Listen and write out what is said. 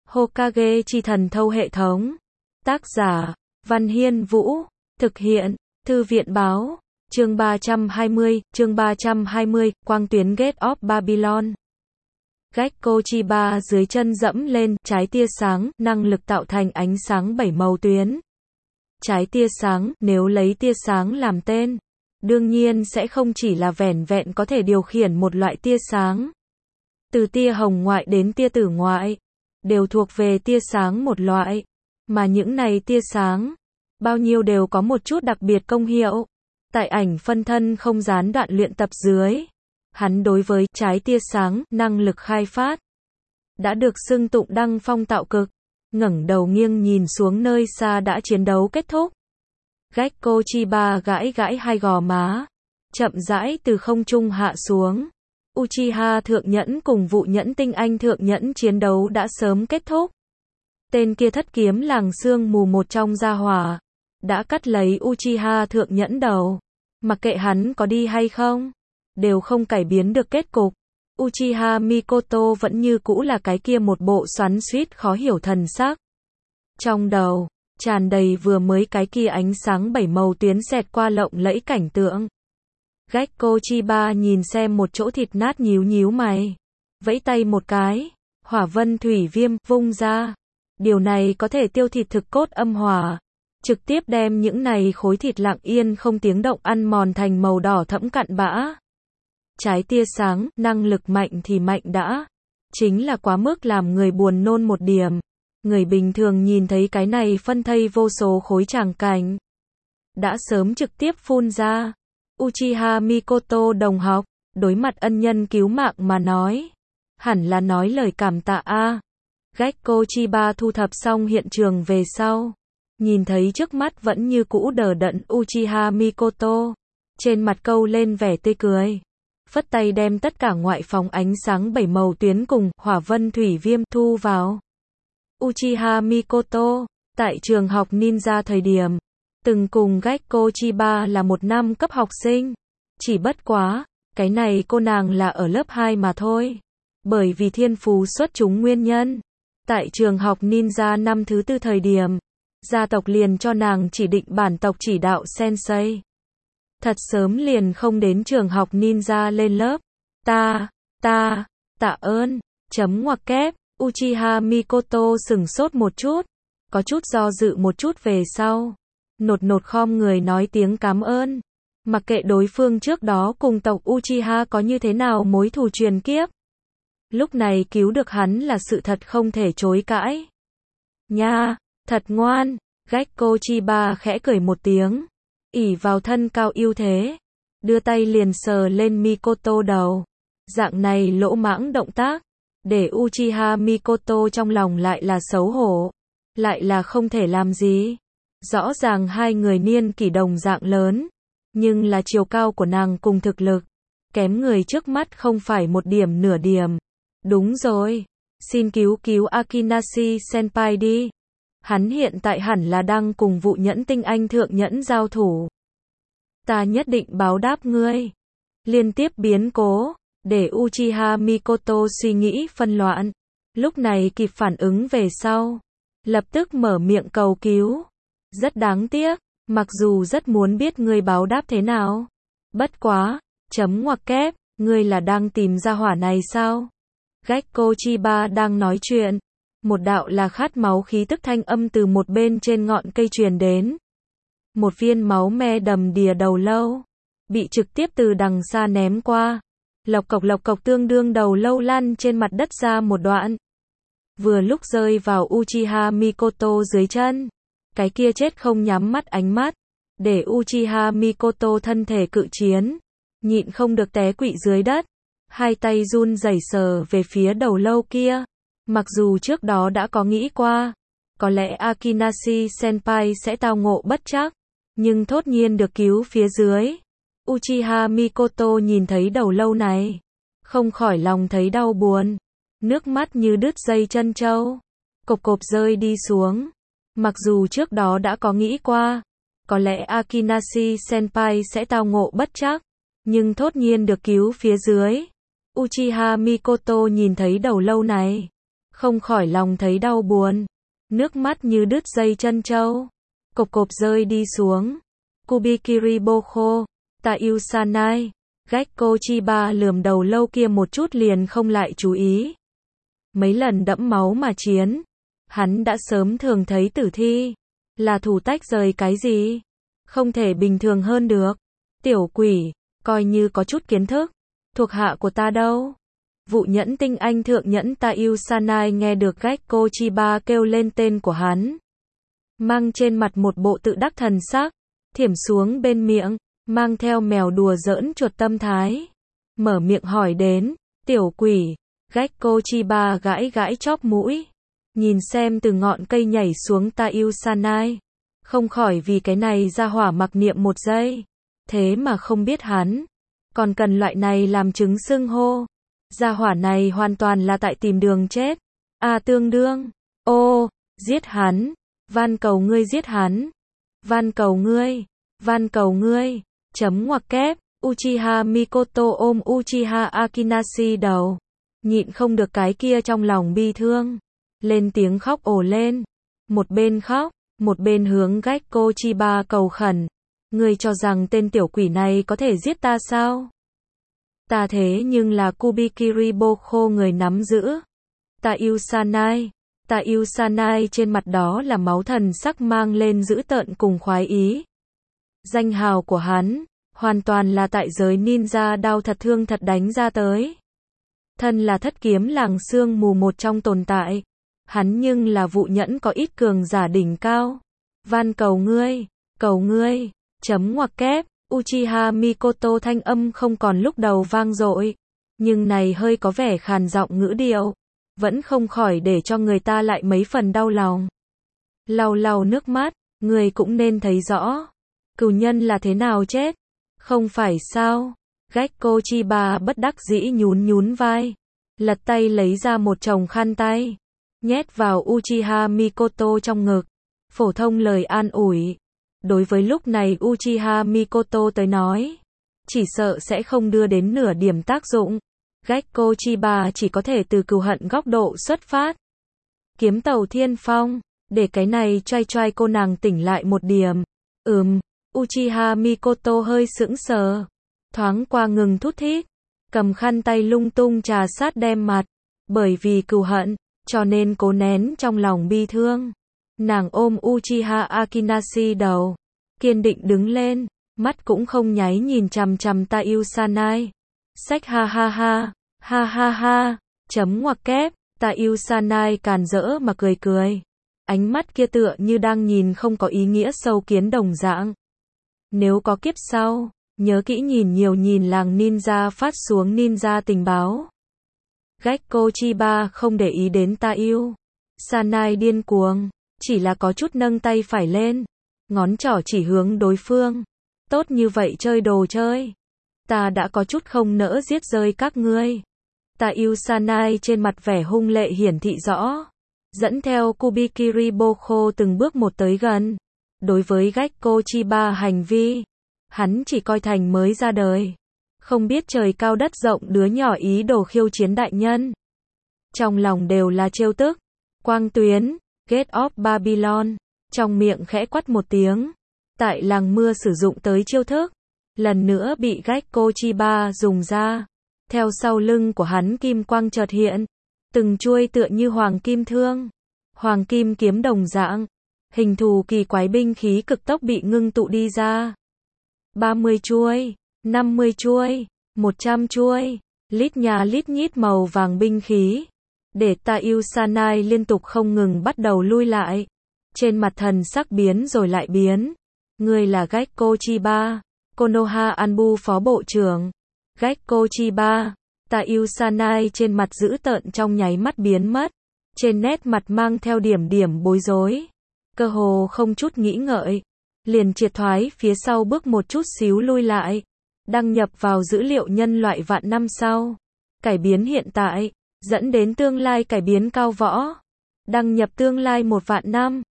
Hokage chi thần thâu hệ thống. Tác giả, Văn Hiên Vũ. Thực hiện, Thư viện Báo. Chương 320, Quang tuyến Gate of Babylon. Gekko Chiba dưới chân dẫm lên, trái tia sáng, năng lực tạo thành ánh sáng 7 màu tuyến. Trái tia sáng, nếu lấy tia sáng làm tên, đương nhiên sẽ không chỉ là vẻn vẹn có thể điều khiển một loại tia sáng. Từ tia hồng ngoại đến tia tử ngoại, đều thuộc về tia sáng một loại, mà những này tia sáng, bao nhiêu đều có một chút đặc biệt công hiệu. Tại ảnh phân thân không gián đoạn luyện tập dưới, hắn đối với trái tia sáng, năng lực khai phát, đã được xưng tụng đăng phong tạo cực. Ngẩng đầu nghiêng nhìn xuống nơi xa đã chiến đấu kết thúc. Gekko Chiba gãi gãi hai gò má, chậm rãi từ không trung hạ xuống. Uchiha thượng nhẫn cùng vụ nhẫn tinh anh thượng nhẫn chiến đấu đã sớm kết thúc. Tên kia thất kiếm làng sương mù một trong gia hỏa, đã cắt lấy Uchiha thượng nhẫn đầu. Mặc kệ hắn có đi hay không, đều không cải biến được kết cục. Uchiha Mikoto vẫn như cũ là cái kia một bộ xoắn xuýt khó hiểu thần sắc. Trong đầu, tràn đầy vừa mới cái kia ánh sáng 7 màu tuyến xẹt qua lộng lẫy cảnh tượng. Gekko Chiba nhìn xem một chỗ thịt nát nhíu nhíu mày. Vẫy tay một cái, hỏa vân thủy viêm, vung ra. Điều này có thể tiêu thịt thực cốt âm hỏa. Trực tiếp đem những này khối thịt lặng yên không tiếng động ăn mòn thành màu đỏ thẫm cặn bã. Trái tia sáng, năng lực mạnh thì mạnh đã. Chính là quá mức làm người buồn nôn một điểm. Người bình thường nhìn thấy cái này phân thây vô số khối tràng cảnh, đã sớm trực tiếp phun ra. Uchiha Mikoto đồng học, đối mặt ân nhân cứu mạng mà nói, hẳn là nói lời cảm tạ a. Gekko Chiba thu thập xong hiện trường về sau, nhìn thấy trước mắt vẫn như cũ đờ đẫn Uchiha Mikoto, trên mặt câu lên vẻ tươi cười. Phất tay đem tất cả ngoại phóng ánh sáng 7 màu tuyến cùng hỏa vân thủy viêm thu vào. Uchiha Mikoto, tại trường học ninja thời điểm, từng cùng Gekko Chiba là một năm cấp học sinh. Chỉ bất quá, cái này cô nàng là ở lớp 2 mà thôi. Bởi vì thiên phú xuất chúng nguyên nhân, tại trường học ninja năm thứ 4 thời điểm, gia tộc liền cho nàng chỉ định bản tộc chỉ đạo sensei. Thật sớm liền không đến trường học ninja lên lớp. Tạ ơn, chấm ngoặc kép. Uchiha Mikoto sửng sốt một chút, có chút do dự một chút về sau. Nột khom người nói tiếng cảm ơn. Mặc kệ đối phương trước đó cùng tộc Uchiha có như thế nào mối thù truyền kiếp, lúc này cứu được hắn là sự thật không thể chối cãi. Nha, thật ngoan. Gekko Chiba khẽ cười một tiếng, ỷ vào thân cao ưu thế, đưa tay liền sờ lên Mikoto đầu. Dạng này lỗ mãng động tác, để Uchiha Mikoto trong lòng lại là xấu hổ, lại là không thể làm gì. Rõ ràng hai người niên kỷ đồng dạng lớn, nhưng là chiều cao của nàng cùng thực lực, kém người trước mắt không phải một điểm nửa điểm. Đúng rồi, xin cứu Akinashi Senpai đi. Hắn hiện tại hẳn là đang cùng vụ nhẫn tinh anh thượng nhẫn giao thủ. Ta nhất định báo đáp ngươi. Liên tiếp biến cố, để Uchiha Mikoto suy nghĩ phân loạn. Lúc này kịp phản ứng về sau, lập tức mở miệng cầu cứu. Rất đáng tiếc, mặc dù rất muốn biết ngươi báo đáp thế nào. Bất quá, chấm ngoặc kép, ngươi là đang tìm ra hỏa này sao? Gekko Chiba đang nói chuyện, một đạo là khát máu khí tức thanh âm từ một bên trên ngọn cây truyền đến. Một viên máu me đầm đìa đầu lâu, bị trực tiếp từ đằng xa ném qua. Lộc cộc tương đương đầu lâu lăn trên mặt đất ra một đoạn. Vừa lúc rơi vào Uchiha Mikoto dưới chân. Cái kia chết không nhắm mắt ánh mắt, để Uchiha Mikoto thân thể cự chiến, nhịn không được té quỵ dưới đất. Hai tay run rẩy sờ về phía đầu lâu kia. Mặc dù trước đó đã có nghĩ qua, có lẽ Akinashi Senpai sẽ tao ngộ bất trắc, nhưng thốt nhiên được cứu phía dưới. Uchiha Mikoto nhìn thấy đầu lâu này, không khỏi lòng thấy đau buồn. Nước mắt như đứt dây chân trâu, cộp rơi đi xuống. Mặc dù trước đó đã có nghĩ qua, có lẽ Akinashi Senpai sẽ tao ngộ bất trắc, nhưng thốt nhiên được cứu phía dưới. Uchiha Mikoto nhìn thấy đầu lâu này, không khỏi lòng thấy đau buồn. Nước mắt như đứt dây chân trâu. Cộp cộp rơi đi xuống. Kubikiri Bokho, ta yêu Sanai. Gekko Chiba lườm đầu lâu kia một chút liền không lại chú ý. Mấy lần đẫm máu mà chiến, hắn đã sớm thường thấy tử thi. Là thủ tách rời cái gì? Không thể bình thường hơn được. Tiểu quỷ, coi như có chút kiến thức. Thuộc hạ của ta đâu? Vụ nhẫn tinh anh thượng nhẫn ta yêu Sanai nghe được Gekko Chiba kêu lên tên của hắn. Mang trên mặt một bộ tự đắc thần sắc, thiểm xuống bên miệng, mang theo mèo đùa giỡn chuột tâm thái. Mở miệng hỏi đến, tiểu quỷ, Gekko Chiba gãi gãi chóp mũi. Nhìn xem từ ngọn cây nhảy xuống ta yêu Sanai. Không khỏi vì cái này ra hỏa mặc niệm một giây. Thế mà không biết hắn. Còn cần loại này làm chứng xưng hô. Gia hỏa này hoàn toàn là tại tìm đường chết. Tương đương. Ô, giết hắn. Van cầu ngươi giết hắn. Van cầu ngươi. Van cầu ngươi. Chấm ngoặc kép. Uchiha Mikoto ôm Uchiha Akinashi đầu. Nhịn không được cái kia trong lòng bi thương. Lên tiếng khóc ồ lên. Một bên khóc, một bên hướng Gekko Chiba cầu khẩn. Ngươi cho rằng tên tiểu quỷ này có thể giết ta sao? Ta thế nhưng là Kubikiri Bokho người nắm giữ. Ta yêu Sanai. Ta yêu Sanai trên mặt đó là máu thần sắc mang lên dữ tợn cùng khoái ý. Danh hào của hắn, hoàn toàn là tại giới ninja đao thật thương thật đánh ra tới. Thân là thất kiếm làng sương mù một trong tồn tại. Hắn nhưng là vụ nhẫn có ít cường giả đỉnh cao. Van cầu ngươi, chấm ngoặc kép. Uchiha Mikoto thanh âm không còn lúc đầu vang dội, nhưng này hơi có vẻ khàn giọng ngữ điệu, vẫn không khỏi để cho người ta lại mấy phần đau lòng. Lau lau nước mắt, người cũng nên thấy rõ, cừu nhân là thế nào chết, không phải sao? Gekko Chiba bất đắc dĩ nhún nhún vai, lật tay lấy ra một chồng khăn tay, nhét vào Uchiha Mikoto trong ngực, phổ thông lời an ủi. Đối với lúc này Uchiha Mikoto tới nói, chỉ sợ sẽ không đưa đến nửa điểm tác dụng. Gekko Chiba chỉ có thể từ cừu hận góc độ xuất phát. Kiếm tàu thiên phong, để cái này choai choai cô nàng tỉnh lại một điểm. Uchiha Mikoto hơi sững sờ, thoáng qua ngừng thút thít, cầm khăn tay lung tung trà sát đem mặt. Bởi vì cừu hận, cho nên cố nén trong lòng bi thương. Nàng ôm Uchiha Akinashi đầu, kiên định đứng lên, mắt cũng không nháy nhìn chằm chằm ta yêu Sanai. Xách ha ha, chấm ngoặc kép, ta yêu Sanai càn rỡ mà cười cười. Ánh mắt kia tựa như đang nhìn không có ý nghĩa sâu kiến đồng dạng. Nếu có kiếp sau, nhớ kỹ nhìn làng ninja phát xuống ninja tình báo. Gekko Chiba không để ý đến ta yêu Sanai điên cuồng. Chỉ là có chút nâng tay phải lên, ngón trỏ chỉ hướng đối phương. Tốt như vậy chơi đồ chơi. Ta đã có chút không nỡ giết rơi các ngươi. Ta yêu Sanai trên mặt vẻ hung lệ hiển thị rõ. Dẫn theo Kubikiri Bokho từng bước một tới gần. Đối với Gekko Chiba hành vi, hắn chỉ coi thành mới ra đời. Không biết trời cao đất rộng đứa nhỏ ý đồ khiêu chiến đại nhân. Trong lòng đều là trêu tức. Quang Tuyến, Gate of Babylon, trong miệng khẽ quát một tiếng. Tại làng mưa sử dụng tới chiêu thức, lần nữa bị Gekko Chiba dùng ra. Theo sau lưng của hắn kim quang chợt hiện, từng chuôi tựa như hoàng kim thương, hoàng kim kiếm đồng dạng, hình thù kỳ quái binh khí cực tốc bị ngưng tụ đi ra. 30 chuôi, 50 chuôi, 100 chuôi, lít nhà lít nhít màu vàng binh khí. Để ta yêu Sanai liên tục không ngừng bắt đầu lui lại. Trên mặt thần sắc biến rồi lại biến. Ngươi là Gekko Chiba, Konoha Anbu phó bộ trưởng. Gekko Chiba, ta yêu Sanai trên mặt dữ tợn trong nháy mắt biến mất. Trên nét mặt mang theo điểm điểm bối rối. Cơ hồ không chút nghĩ ngợi. Liền triệt thoái phía sau bước một chút xíu lui lại. Đăng nhập vào dữ liệu nhân loại vạn năm sau. Cải biến hiện tại. Dẫn đến tương lai cải biến cao võ. Đăng nhập tương lai 1 vạn năm.